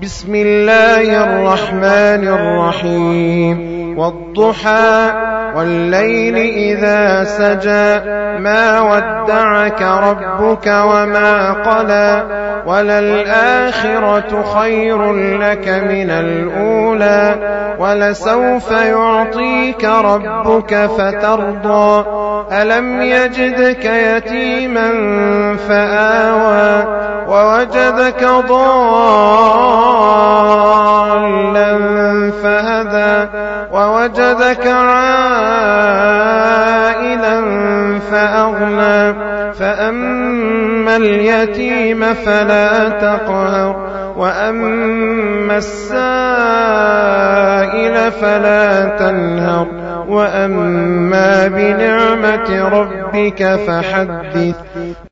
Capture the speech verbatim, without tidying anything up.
بسم الله الرحمن الرحيم والضحى والليل إذا سجى ما ودعك ربك وما قلى وللآخرة خير لك من الأولى ولسوف يعطيك ربك فترضى ألم يجدك يتيما فآوى ووجدك ضالا فهدى ووجدك عائلا فأغنى فأما اليتيم فلا تقهر وأما السائل فلا تنهر وأما بنعمة ربك فحدث